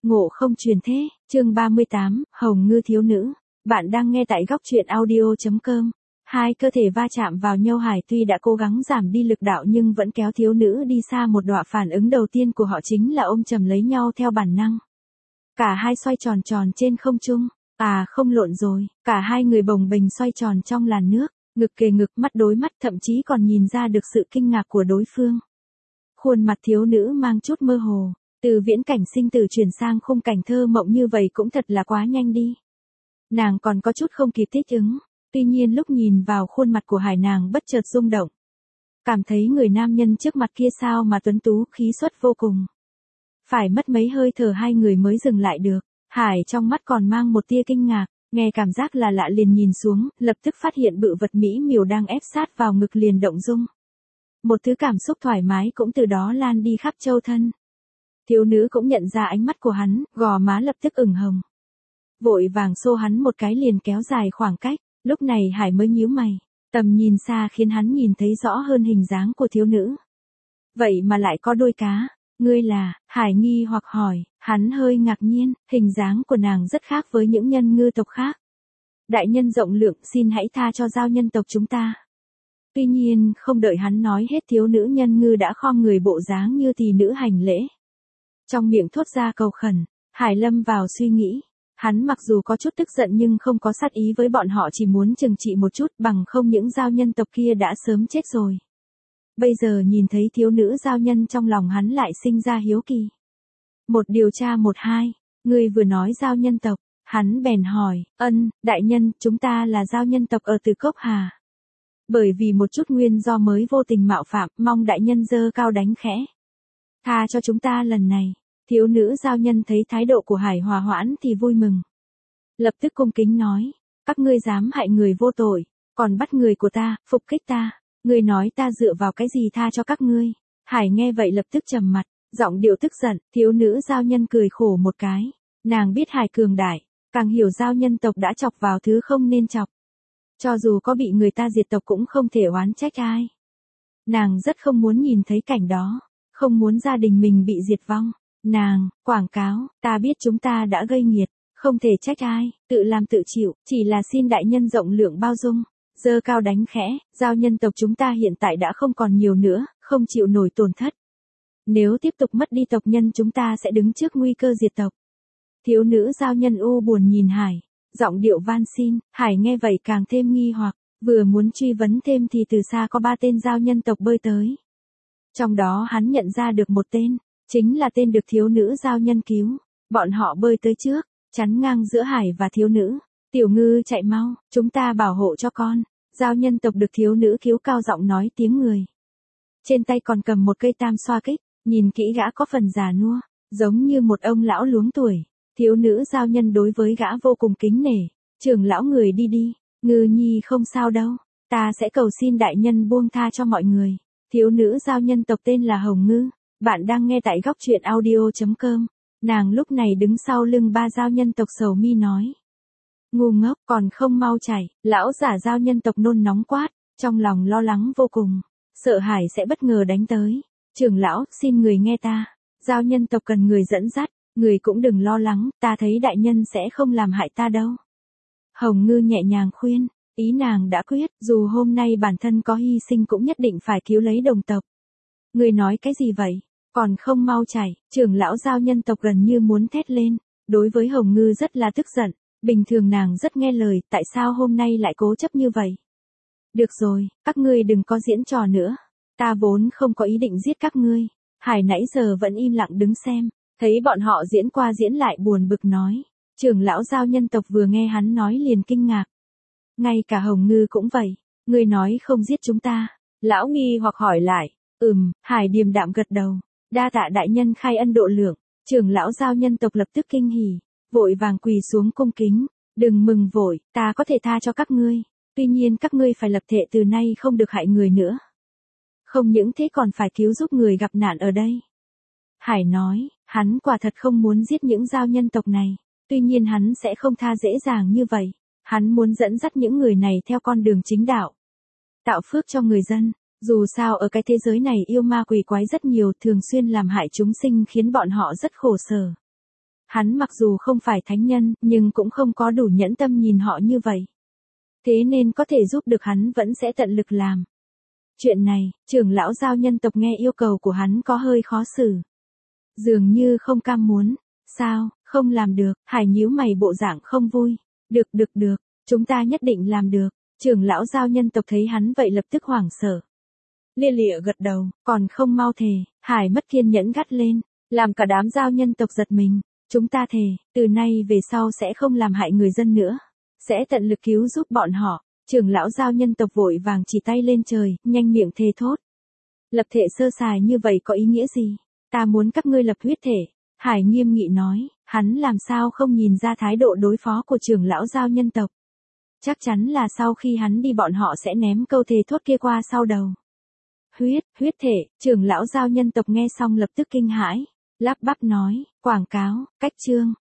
Ngộ không truyền thế, chương 38, Hồng Ngư thiếu nữ. Bạn đang nghe tại góc truyện audio.com. Hai cơ thể va chạm vào nhau, Hải tuy đã cố gắng giảm đi lực đạo nhưng vẫn kéo thiếu nữ đi xa một đoạn. Phản ứng đầu tiên của họ chính là ôm chầm lấy nhau theo bản năng. Cả hai xoay tròn tròn trên không trung. À không, lộn rồi, cả hai người bồng bềnh xoay tròn trong làn nước, ngực kề ngực, mắt đối mắt, thậm chí còn nhìn ra được sự kinh ngạc của đối phương. Khuôn mặt thiếu nữ mang chút mơ hồ. Từ viễn cảnh sinh tử chuyển sang khung cảnh thơ mộng như vậy cũng thật là quá nhanh đi. Nàng còn có chút không kịp thích ứng. Tuy nhiên lúc nhìn vào khuôn mặt của Hải, nàng bất chợt rung động. Cảm thấy người nam nhân trước mặt kia sao mà tuấn tú, khí xuất vô cùng. Phải mất mấy hơi thở hai người mới dừng lại được. Hải trong mắt còn mang một tia kinh ngạc, nghe cảm giác là lạ liền nhìn xuống, lập tức phát hiện bự vật mỹ miều đang ép sát vào ngực liền động dung. Một thứ cảm xúc thoải mái cũng từ đó lan đi khắp châu thân. Thiếu nữ cũng nhận ra ánh mắt của hắn, gò má lập tức ửng hồng. Vội vàng xô hắn một cái liền kéo dài khoảng cách, lúc này Hải mới nhíu mày. Tầm nhìn xa khiến hắn nhìn thấy rõ hơn hình dáng của thiếu nữ. Vậy mà lại có đôi cá, ngươi là, Hải nghi hoặc hỏi, hắn hơi ngạc nhiên, hình dáng của nàng rất khác với những nhân ngư tộc khác. Đại nhân rộng lượng, xin hãy tha cho giao nhân tộc chúng ta. Tuy nhiên, không đợi hắn nói hết, thiếu nữ nhân ngư đã khom người bộ dáng như tỷ nữ hành lễ. Trong miệng thốt ra cầu khẩn, Hải lâm vào suy nghĩ. Hắn mặc dù có chút tức giận nhưng không có sát ý với bọn họ, chỉ muốn trừng trị một chút, bằng không những giao nhân tộc kia đã sớm chết rồi. Bây giờ nhìn thấy thiếu nữ giao nhân, trong lòng hắn lại sinh ra hiếu kỳ. Một điều tra một hai, người vừa nói giao nhân tộc, hắn bèn hỏi, đại nhân, chúng ta là giao nhân tộc ở Từ Cốc Hà. Bởi vì một chút nguyên do mới vô tình mạo phạm, mong đại nhân giơ cao đánh khẽ. Tha cho chúng ta lần này. Thiếu nữ giao nhân thấy thái độ của Hải hòa hoãn thì vui mừng. Lập tức cung kính nói, các ngươi dám hại người vô tội, còn bắt người của ta, phục kích ta, ngươi nói ta dựa vào cái gì tha cho các ngươi. Hải nghe vậy lập tức trầm mặt, giọng điệu tức giận. Thiếu nữ giao nhân cười khổ một cái, nàng biết Hải cường đại, càng hiểu giao nhân tộc đã chọc vào thứ không nên chọc. Cho dù có bị người ta diệt tộc cũng không thể oán trách ai. Nàng rất không muốn nhìn thấy cảnh đó, không muốn gia đình mình bị diệt vong. Nàng, quảng cáo, ta biết chúng ta đã gây nghiệt, không thể trách ai, tự làm tự chịu, chỉ là xin đại nhân rộng lượng bao dung, giơ cao đánh khẽ, giao nhân tộc chúng ta hiện tại đã không còn nhiều nữa, không chịu nổi tổn thất. Nếu tiếp tục mất đi tộc nhân chúng ta sẽ đứng trước nguy cơ diệt tộc. Thiếu nữ giao nhân u buồn nhìn Hải, giọng điệu van xin. Hải nghe vậy càng thêm nghi hoặc, vừa muốn truy vấn thêm thì từ xa có 3 tên giao nhân tộc bơi tới. Trong đó hắn nhận ra được một tên. Chính là tên được thiếu nữ giao nhân cứu. Bọn họ bơi tới trước, chắn ngang giữa Hải và thiếu nữ. Tiểu ngư chạy mau, chúng ta bảo hộ cho con. Giao nhân tộc được thiếu nữ cứu cao giọng nói tiếng người. Trên tay còn cầm một cây tam xoa kích, nhìn kỹ gã có phần già nua, giống như một ông lão luống tuổi. Thiếu nữ giao nhân đối với gã vô cùng kính nể. Trưởng lão người đi đi, ngư nhi không sao đâu, ta sẽ cầu xin đại nhân buông tha cho mọi người. Thiếu nữ giao nhân tộc tên là Hồng Ngư. Bạn đang nghe tại góc truyện audio.com. Nàng lúc này đứng sau lưng 3 giao nhân tộc sầu mi nói. Ngu ngốc, còn không mau chạy. Lão giả giao nhân tộc nôn nóng quát, trong lòng lo lắng vô cùng, sợ Hải sẽ bất ngờ đánh tới. Trưởng lão, xin người nghe ta. Giao nhân tộc cần người dẫn dắt, người cũng đừng lo lắng, ta thấy đại nhân sẽ không làm hại ta đâu. Hồng Ngư nhẹ nhàng khuyên, ý nàng đã quyết, dù hôm nay bản thân có hy sinh cũng nhất định phải cứu lấy đồng tộc. Người nói cái gì vậy? Còn không mau chạy. Trưởng lão giao nhân tộc gần như muốn thét lên. Đối với Hồng Ngư rất là tức giận. Bình thường nàng rất nghe lời, tại sao hôm nay lại cố chấp như vậy? Được rồi, các ngươi đừng có diễn trò nữa. Ta vốn không có ý định giết các ngươi. Hải nãy giờ vẫn im lặng đứng xem. Thấy bọn họ diễn qua diễn lại buồn bực nói. Trưởng lão giao nhân tộc vừa nghe hắn nói liền kinh ngạc. Ngay cả Hồng Ngư cũng vậy. Ngươi nói không giết chúng ta. Lão nghi hoặc hỏi lại. Hải điềm đạm gật đầu. Đa tạ đại nhân khai ân độ lượng. Trưởng lão giao nhân tộc lập tức kinh hỉ, vội vàng quỳ xuống cung kính. Đừng mừng vội, ta có thể tha cho các ngươi. Tuy nhiên các ngươi phải lập thệ từ nay không được hại người nữa. Không những thế còn phải cứu giúp người gặp nạn ở đây. Hải nói, hắn quả thật không muốn giết những giao nhân tộc này. Tuy nhiên hắn sẽ không tha dễ dàng như vậy. Hắn muốn dẫn dắt những người này theo con đường chính đạo. Tạo phước cho người dân. Dù sao ở cái thế giới này yêu ma quỷ quái rất nhiều, thường xuyên làm hại chúng sinh khiến bọn họ rất khổ sở. Hắn mặc dù không phải thánh nhân, nhưng cũng không có đủ nhẫn tâm nhìn họ như vậy. Thế nên có thể giúp được hắn vẫn sẽ tận lực làm. Chuyện này, trưởng lão giao nhân tộc nghe yêu cầu của hắn có hơi khó xử. Dường như không cam muốn. Sao, không làm được, Hải nhíu mày bộ dạng không vui. Được, chúng ta nhất định làm được. Trưởng lão giao nhân tộc thấy hắn vậy lập tức hoảng sợ. Lia lịa gật đầu, còn không mau thề, Hải mất kiên nhẫn gắt lên, làm cả đám giao nhân tộc giật mình. Chúng ta thề, từ nay về sau sẽ không làm hại người dân nữa. Sẽ tận lực cứu giúp bọn họ. Trưởng lão giao nhân tộc vội vàng chỉ tay lên trời, nhanh miệng thề thốt. Lập thể sơ sài như vậy có ý nghĩa gì? Ta muốn các ngươi lập huyết thể. Hải nghiêm nghị nói, hắn làm sao không nhìn ra thái độ đối phó của trưởng lão giao nhân tộc. Chắc chắn là sau khi hắn đi bọn họ sẽ ném câu thề thốt kia qua sau đầu. Huyết thể, trưởng lão giao nhân tộc nghe xong lập tức kinh hãi, lắp bắp nói, quảng cáo, cách chương.